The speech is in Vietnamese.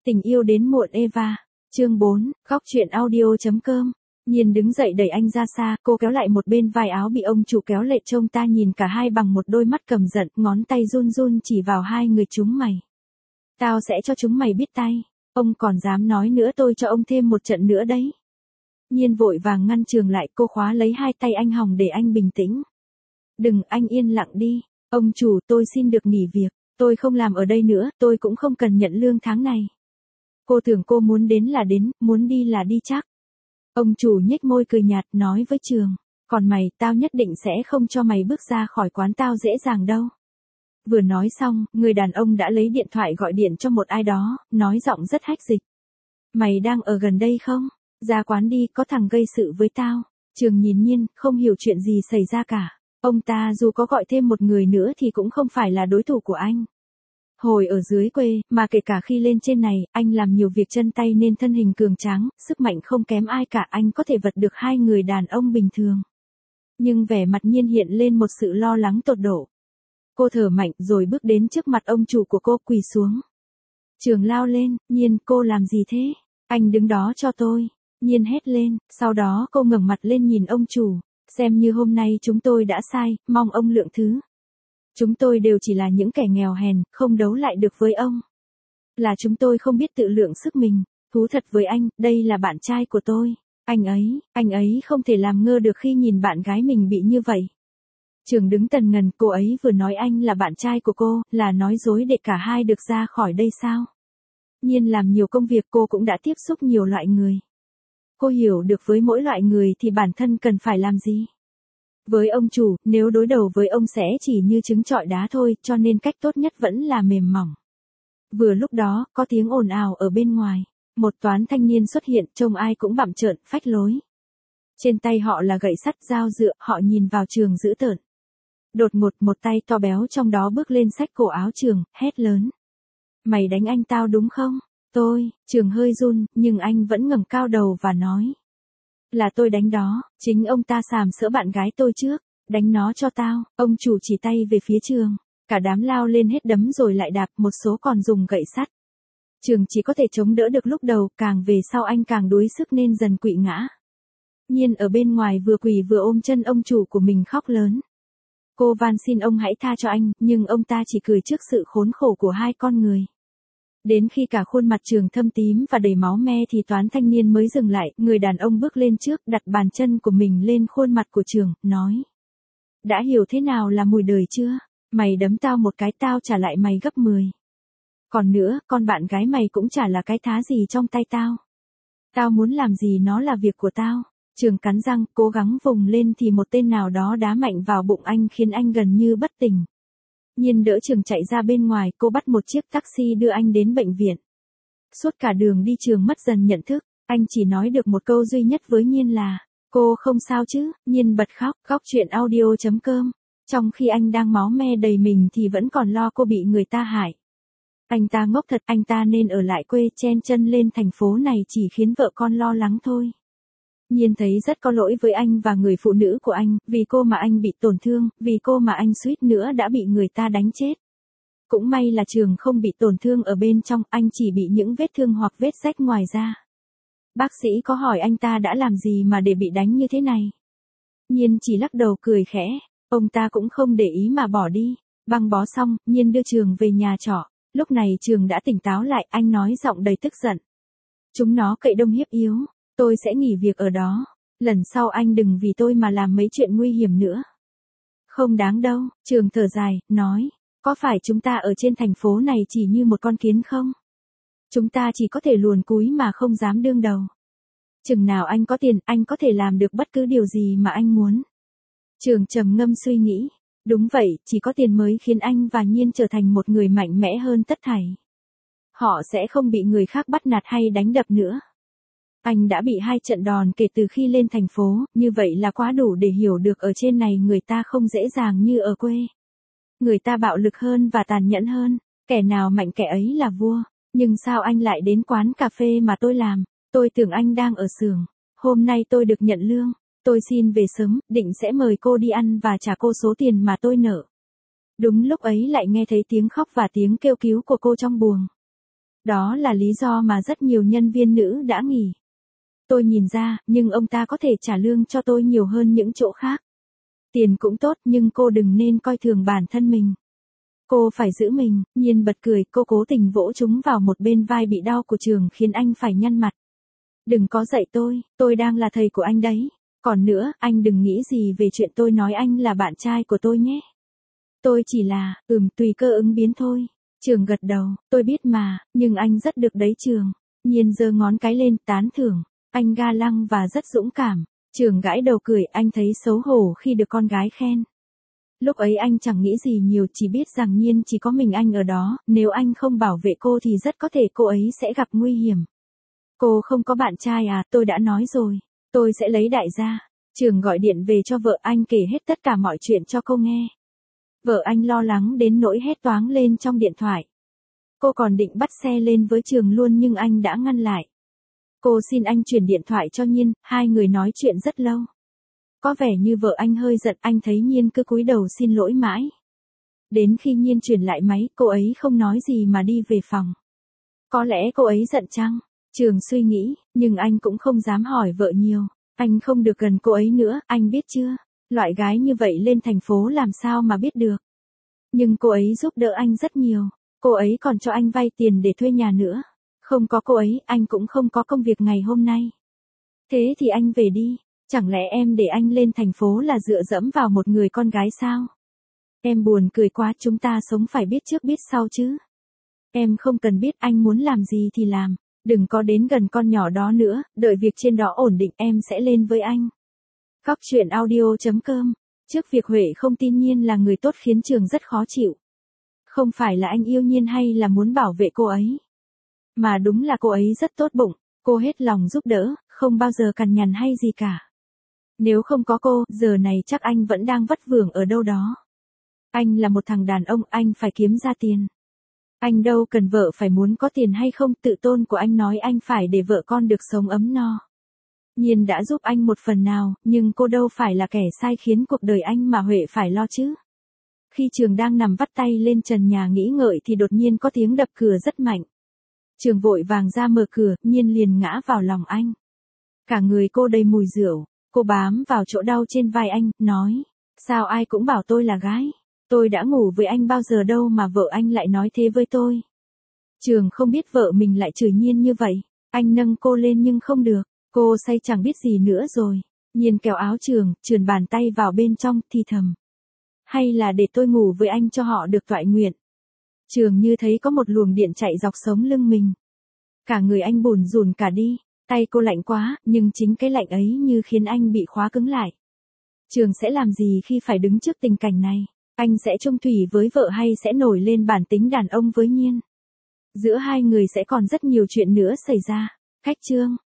Tình yêu đến muộn Eva. Chương 4, góc truyện audio.com. Nhiên đứng dậy đẩy anh ra xa, cô kéo lại một bên vai áo bị ông chủ kéo lệch, trông ta nhìn cả hai bằng một đôi mắt căm giận, ngón tay run run chỉ vào hai người chúng mày. Tao sẽ cho chúng mày biết tay, ông còn dám nói nữa tôi cho ông thêm một trận nữa đấy. Nhiên vội vàng ngăn Trường lại, cô khóa lấy hai tay anh hòng để anh bình tĩnh. Đừng, anh yên lặng đi. Ông chủ, tôi xin được nghỉ việc, tôi không làm ở đây nữa, tôi cũng không cần nhận lương tháng này. Cô tưởng cô muốn đến là đến, muốn đi là đi chắc. Ông chủ nhếch môi cười nhạt nói với Trường, còn mày, tao nhất định sẽ không cho mày bước ra khỏi quán tao dễ dàng đâu. Vừa nói xong, người đàn ông đã lấy điện thoại gọi điện cho một ai đó, nói giọng rất hách dịch. Mày đang ở gần đây không? Ra quán đi, có thằng gây sự với tao. Trường nhìn Nhiên, không hiểu chuyện gì xảy ra cả. Ông ta dù có gọi thêm một người nữa thì cũng không phải là đối thủ của anh. Hồi ở dưới quê, mà kể cả khi lên trên này, anh làm nhiều việc chân tay nên thân hình cường tráng, sức mạnh không kém ai cả, anh có thể vật được hai người đàn ông bình thường. Nhưng vẻ mặt Nhiên hiện lên một sự lo lắng tột độ. Cô thở mạnh rồi bước đến trước mặt ông chủ của cô, quỳ xuống. Trường lao lên, Nhiên, cô làm gì thế? Anh đứng đó cho tôi. Nhiên hét lên, sau đó cô ngẩng mặt lên nhìn ông chủ. Xem như hôm nay chúng tôi đã sai, mong ông lượng thứ. Chúng tôi đều chỉ là những kẻ nghèo hèn, không đấu lại được với ông. Là chúng tôi không biết tự lượng sức mình. Thú thật với anh, đây là bạn trai của tôi. Anh ấy không thể làm ngơ được khi nhìn bạn gái mình bị như vậy. Trường đứng tần ngần, cô ấy vừa nói anh là bạn trai của cô, là nói dối để cả hai được ra khỏi đây sao? Nhiên làm nhiều công việc, cô cũng đã tiếp xúc nhiều loại người. Cô hiểu được với mỗi loại người thì bản thân cần phải làm gì. Với ông chủ, nếu đối đầu với ông sẽ chỉ như trứng trọi đá thôi, cho nên cách tốt nhất vẫn là mềm mỏng. Vừa lúc đó, có tiếng ồn ào ở bên ngoài. Một toán thanh niên xuất hiện, trông ai cũng bặm trợn, phách lối. Trên tay họ là gậy sắt, dao dựa, họ nhìn vào Trường dữ tợn. Đột ngột một tay to béo trong đó bước lên xách cổ áo Trường, hét lớn. Mày đánh anh tao đúng không? Trường hơi run, nhưng anh vẫn ngẩng cao đầu và nói. Là tôi đánh đó, chính ông ta sàm sỡ bạn gái tôi trước, đánh nó cho tao. Ông chủ chỉ tay về phía Trường, cả đám lao lên hết đấm rồi lại đạp, một số còn dùng gậy sắt. Trường chỉ có thể chống đỡ được lúc đầu, càng về sau anh càng đuối sức nên dần quỵ ngã. Nhiên ở bên ngoài vừa quỳ vừa ôm chân ông chủ của mình khóc lớn. Cô van xin ông hãy tha cho anh, nhưng ông ta chỉ cười trước sự khốn khổ của hai con người. Đến khi cả khuôn mặt Trường thâm tím và đầy máu me thì toán thanh niên mới dừng lại, người đàn ông bước lên trước, đặt bàn chân của mình lên khuôn mặt của Trường, nói. Đã hiểu thế nào là mùi đời chưa? Mày đấm tao một cái, tao trả lại mày gấp 10. Còn nữa, con bạn gái mày cũng chả là cái thá gì trong tay tao. Tao muốn làm gì nó là việc của tao. Trường cắn răng, cố gắng vùng lên thì một tên nào đó đá mạnh vào bụng anh khiến anh gần như bất tỉnh. Nhiên đỡ Trường chạy ra bên ngoài, cô bắt một chiếc taxi đưa anh đến bệnh viện. Suốt cả đường đi Trường mất dần nhận thức, anh chỉ nói được một câu duy nhất với Nhiên là, cô không sao chứ? Nhiên bật khóc, góc truyện audio.com. Trong khi anh đang máu me đầy mình thì vẫn còn lo cô bị người ta hại. Anh ta ngốc thật, anh ta nên ở lại quê, chen chân lên thành phố này chỉ khiến vợ con lo lắng thôi. Nhiên thấy rất có lỗi với anh và người phụ nữ của anh, vì cô mà anh bị tổn thương, vì cô mà anh suýt nữa đã bị người ta đánh chết. Cũng may là Trường không bị tổn thương ở bên trong, anh chỉ bị những vết thương hoặc vết rách ngoài da. Bác sĩ có hỏi anh ta đã làm gì mà để bị đánh như thế này. Nhiên chỉ lắc đầu cười khẽ, ông ta cũng không để ý mà bỏ đi. Băng bó xong, Nhiên đưa Trường về nhà trọ. Lúc này Trường đã tỉnh táo lại, anh nói giọng đầy tức giận. Chúng nó cậy đông hiếp yếu. Tôi sẽ nghỉ việc ở đó. Lần sau anh đừng vì tôi mà làm mấy chuyện nguy hiểm nữa. Không đáng đâu, Trường thở dài, nói. Có phải chúng ta ở trên thành phố này chỉ như một con kiến không? Chúng ta chỉ có thể luồn cúi mà không dám đương đầu. Chừng nào anh có tiền, anh có thể làm được bất cứ điều gì mà anh muốn. Trường trầm ngâm suy nghĩ. Đúng vậy, chỉ có tiền mới khiến anh và Nhiên trở thành một người mạnh mẽ hơn tất thảy. Họ sẽ không bị người khác bắt nạt hay đánh đập nữa. Anh đã bị 2 trận đòn kể từ khi lên thành phố, như vậy là quá đủ để hiểu được ở trên này người ta không dễ dàng như ở quê. Người ta bạo lực hơn và tàn nhẫn hơn, kẻ nào mạnh kẻ ấy là vua. Nhưng sao anh lại đến quán cà phê mà tôi làm? Tôi tưởng anh đang ở xưởng. Hôm nay tôi được nhận lương, tôi xin về sớm, định sẽ mời cô đi ăn và trả cô số tiền mà tôi nợ. Đúng lúc ấy lại nghe thấy tiếng khóc và tiếng kêu cứu của cô trong buồng. Đó là lý do mà rất nhiều nhân viên nữ đã nghỉ. Tôi nhìn ra, nhưng ông ta có thể trả lương cho tôi nhiều hơn những chỗ khác. Tiền cũng tốt nhưng cô đừng nên coi thường bản thân mình. Cô phải giữ mình. Nhiên bật cười, cô cố tình vỗ chúng vào một bên vai bị đau của Trường khiến anh phải nhăn mặt. Đừng có dạy tôi đang là thầy của anh đấy. Còn nữa, anh đừng nghĩ gì về chuyện tôi nói anh là bạn trai của tôi nhé. Tôi chỉ là, tùy cơ ứng biến thôi. Trường gật đầu, tôi biết mà, nhưng anh rất được đấy Trường. Nhiên giơ ngón cái lên, tán thưởng. Anh ga lăng và rất dũng cảm. Trường gãi đầu cười, anh thấy xấu hổ khi được con gái khen. Lúc ấy anh chẳng nghĩ gì nhiều, chỉ biết rằng Nhiên chỉ có mình anh ở đó, nếu anh không bảo vệ cô thì rất có thể cô ấy sẽ gặp nguy hiểm. Cô không có bạn trai à, tôi đã nói rồi, tôi sẽ lấy đại gia. Trường gọi điện về cho vợ anh kể hết tất cả mọi chuyện cho cô nghe. Vợ anh lo lắng đến nỗi hét toáng lên trong điện thoại. Cô còn định bắt xe lên với Trường luôn nhưng anh đã ngăn lại. Cô xin anh chuyển điện thoại cho Nhiên, hai người nói chuyện rất lâu. Có vẻ như vợ anh hơi giận, anh thấy Nhiên cứ cúi đầu xin lỗi mãi. Đến khi Nhiên chuyển lại máy, cô ấy không nói gì mà đi về phòng. Có lẽ cô ấy giận chăng? Trường suy nghĩ, nhưng anh cũng không dám hỏi vợ nhiều. Anh không được gần cô ấy nữa, anh biết chưa? Loại gái như vậy lên thành phố làm sao mà biết được. Nhưng cô ấy giúp đỡ anh rất nhiều. Cô ấy còn cho anh vay tiền để thuê nhà nữa. Không có cô ấy, anh cũng không có công việc ngày hôm nay. Thế thì anh về đi. Chẳng lẽ em để anh lên thành phố là dựa dẫm vào một người con gái sao? Em buồn cười quá, chúng ta sống phải biết trước biết sau chứ. Em không cần biết anh muốn làm gì thì làm. Đừng có đến gần con nhỏ đó nữa, đợi việc trên đó ổn định em sẽ lên với anh. Góc truyện audio.com. Trước việc Huệ không tin Nhiên là người tốt khiến Trường rất khó chịu. Không phải là anh yêu Nhiên hay là muốn bảo vệ cô ấy. Mà đúng là cô ấy rất tốt bụng, cô hết lòng giúp đỡ, không bao giờ cằn nhằn hay gì cả. Nếu không có cô, giờ này chắc anh vẫn đang vất vưởng ở đâu đó. Anh là một thằng đàn ông, anh phải kiếm ra tiền. Anh đâu cần vợ phải muốn có tiền hay không, tự tôn của anh nói anh phải để vợ con được sống ấm no. Nhiên đã giúp anh một phần nào, nhưng cô đâu phải là kẻ sai khiến cuộc đời anh mà Huệ phải lo chứ. Khi Trường đang nằm vắt tay lên trần nhà nghĩ ngợi thì đột nhiên có tiếng đập cửa rất mạnh. Trường vội vàng ra mở cửa, Nhiên liền ngã vào lòng anh. Cả người cô đầy mùi rượu, cô bám vào chỗ đau trên vai anh, nói, sao ai cũng bảo tôi là gái. Tôi đã ngủ với anh bao giờ đâu mà vợ anh lại nói thế với tôi. Trường không biết vợ mình lại chửi Nhiên như vậy. Anh nâng cô lên nhưng không được. Cô say chẳng biết gì nữa rồi. Nhiên kéo áo Trường, trườn bàn tay vào bên trong, thì thầm. Hay là để tôi ngủ với anh cho họ được toại nguyện. Trường như thấy có một luồng điện chạy dọc sống lưng mình. Cả người anh bủn rủn cả đi. Tay cô lạnh quá, nhưng chính cái lạnh ấy như khiến anh bị khóa cứng lại. Trường sẽ làm gì khi phải đứng trước tình cảnh này? Anh sẽ chung thủy với vợ hay sẽ nổi lên bản tính đàn ông với Nhiên? Giữa hai người sẽ còn rất nhiều chuyện nữa xảy ra. Cách chương